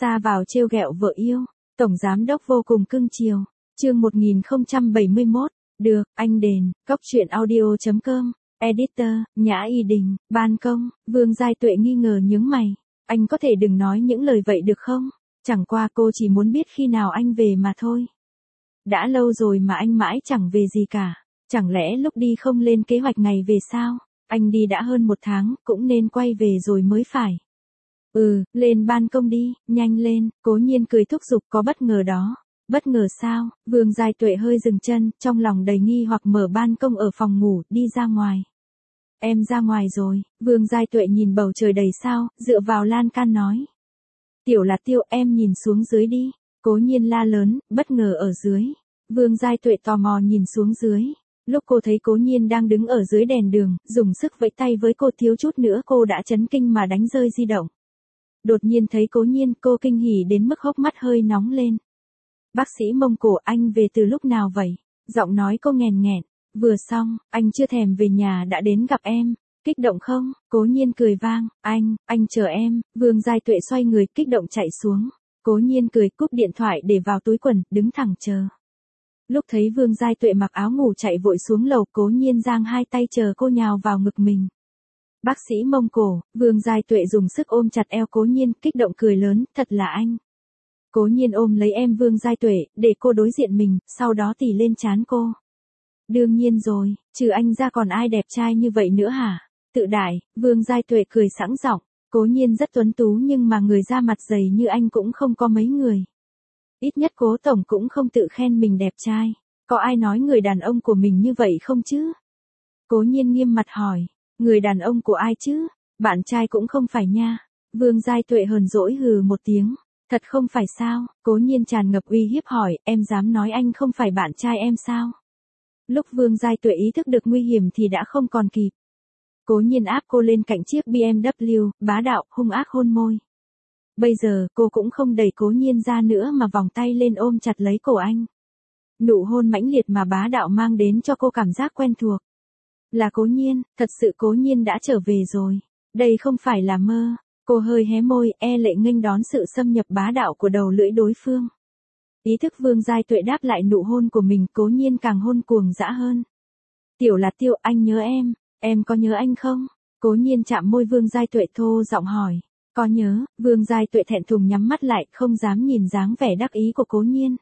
Xa vào trêu ghẹo vợ yêu, tổng giám đốc vô cùng cưng chiều. Chương 1071, được, anh đền, cóc truyện audio.com, editor, Nhã Y Đình, ban công, Vương Giai Tuệ nghi ngờ nhướng mày. Anh có thể đừng nói những lời vậy được không? Chẳng qua cô chỉ muốn biết khi nào anh về mà thôi. Đã lâu rồi mà anh mãi chẳng về gì cả. Chẳng lẽ lúc đi không lên kế hoạch ngày về sao? Anh đi đã hơn 1 tháng, cũng nên quay về rồi mới phải. Lên ban công đi, nhanh lên, Cố Nhiên cười thúc giục. Có bất ngờ đó. Bất ngờ sao? Vương Giai Tuệ hơi dừng chân, trong lòng đầy nghi hoặc mở ban công ở phòng ngủ, đi ra ngoài. Em ra ngoài rồi. Vương Giai Tuệ nhìn bầu trời đầy sao, dựa vào lan can nói. Tiểu Lạt Tiêu, em nhìn xuống dưới đi. Cố Nhiên la lớn, bất ngờ ở dưới. Vương Giai Tuệ tò mò nhìn xuống dưới. Lúc cô thấy Cố Nhiên đang đứng ở dưới đèn đường, dùng sức vẫy tay với cô, thiếu chút nữa cô đã chấn kinh mà đánh rơi di động. Đột nhiên thấy Cố Nhiên, cô kinh hỉ đến mức hốc mắt hơi nóng lên. Bác sĩ Mông Cổ, anh về từ lúc nào vậy? Giọng nói cô nghẹn nghẹn. Vừa xong, anh chưa thèm về nhà đã đến gặp em. Kích động không? Cố Nhiên cười vang. Anh chờ em. Vương Giai Tuệ xoay người, kích động chạy xuống. Cố Nhiên cười, cúp điện thoại để vào túi quần, đứng thẳng chờ. Lúc thấy Vương Giai Tuệ mặc áo ngủ chạy vội xuống lầu, Cố Nhiên giang hai tay chờ cô nhào vào ngực mình. Bác sĩ Mông Cổ. Vương Giai Tuệ dùng sức ôm chặt eo Cố Nhiên, kích động cười lớn, thật là anh. Cố Nhiên ôm lấy em Vương Giai Tuệ, để cô đối diện mình, sau đó tỉ lên trán cô. Đương nhiên rồi, trừ anh ra còn ai đẹp trai như vậy nữa hả? Tự đại. Vương Giai Tuệ cười sẵn giọng. Cố Nhiên rất tuấn tú nhưng mà người da mặt dày như anh cũng không có mấy người. Ít nhất Cố tổng cũng không tự khen mình đẹp trai. Có ai nói người đàn ông của mình như vậy không chứ? Cố Nhiên nghiêm mặt hỏi. Người đàn ông của ai chứ? Bạn trai cũng không phải nha. Vương Giai Tuệ hờn dỗi hừ một tiếng. Thật không phải sao? Cố Nhiên tràn ngập uy hiếp hỏi, em dám nói anh không phải bạn trai em sao? Lúc Vương Giai Tuệ ý thức được nguy hiểm thì đã không còn kịp. Cố Nhiên áp cô lên cạnh chiếc BMW, bá đạo, hung ác hôn môi. Bây giờ, cô cũng không đẩy Cố Nhiên ra nữa mà vòng tay lên ôm chặt lấy cổ anh. Nụ hôn mãnh liệt mà bá đạo mang đến cho cô cảm giác quen thuộc. Là Cố Nhiên, thật sự Cố Nhiên đã trở về rồi. Đây không phải là mơ. Cô hơi hé môi, e lệ nghênh đón sự xâm nhập bá đạo của đầu lưỡi đối phương. Ý thức Vương Giai Tuệ đáp lại nụ hôn của mình, Cố Nhiên càng hôn cuồng dã hơn. Tiểu Lạt Tiêu, anh nhớ em có nhớ anh không? Cố Nhiên chạm môi Vương Giai Tuệ thô giọng hỏi. Có nhớ. Vương Giai Tuệ thẹn thùng nhắm mắt lại, không dám nhìn dáng vẻ đắc ý của Cố Nhiên.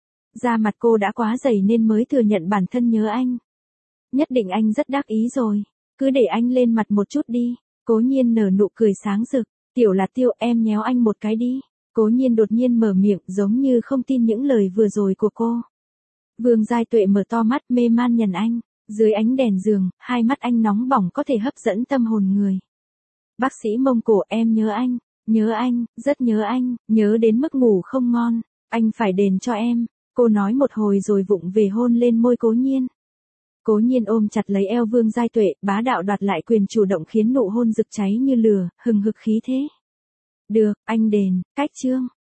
Da mặt cô đã quá dày nên mới thừa nhận bản thân nhớ anh. Nhất định anh rất đắc ý rồi. Cứ để anh lên mặt một chút đi. Cố Nhiên nở nụ cười sáng rực. Tiểu Lạt Tiêu, em nhéo anh một cái đi. Cố Nhiên đột nhiên mở miệng, giống như không tin những lời vừa rồi của cô. Vương Giai Tuệ mở to mắt mê man nhìn anh. Dưới ánh đèn giường, hai mắt anh nóng bỏng có thể hấp dẫn tâm hồn người. Bác sĩ Mông Cổ, em nhớ anh, rất nhớ anh, nhớ đến mức ngủ không ngon. Anh phải đền cho em. Cô nói một hồi rồi vụng về hôn lên môi Cố Nhiên. Cố Nhiên ôm chặt lấy eo Vương Giai Tuệ, bá đạo đoạt lại quyền chủ động khiến nụ hôn rực cháy như lửa, hừng hực khí thế. Được, anh đền, cách chương.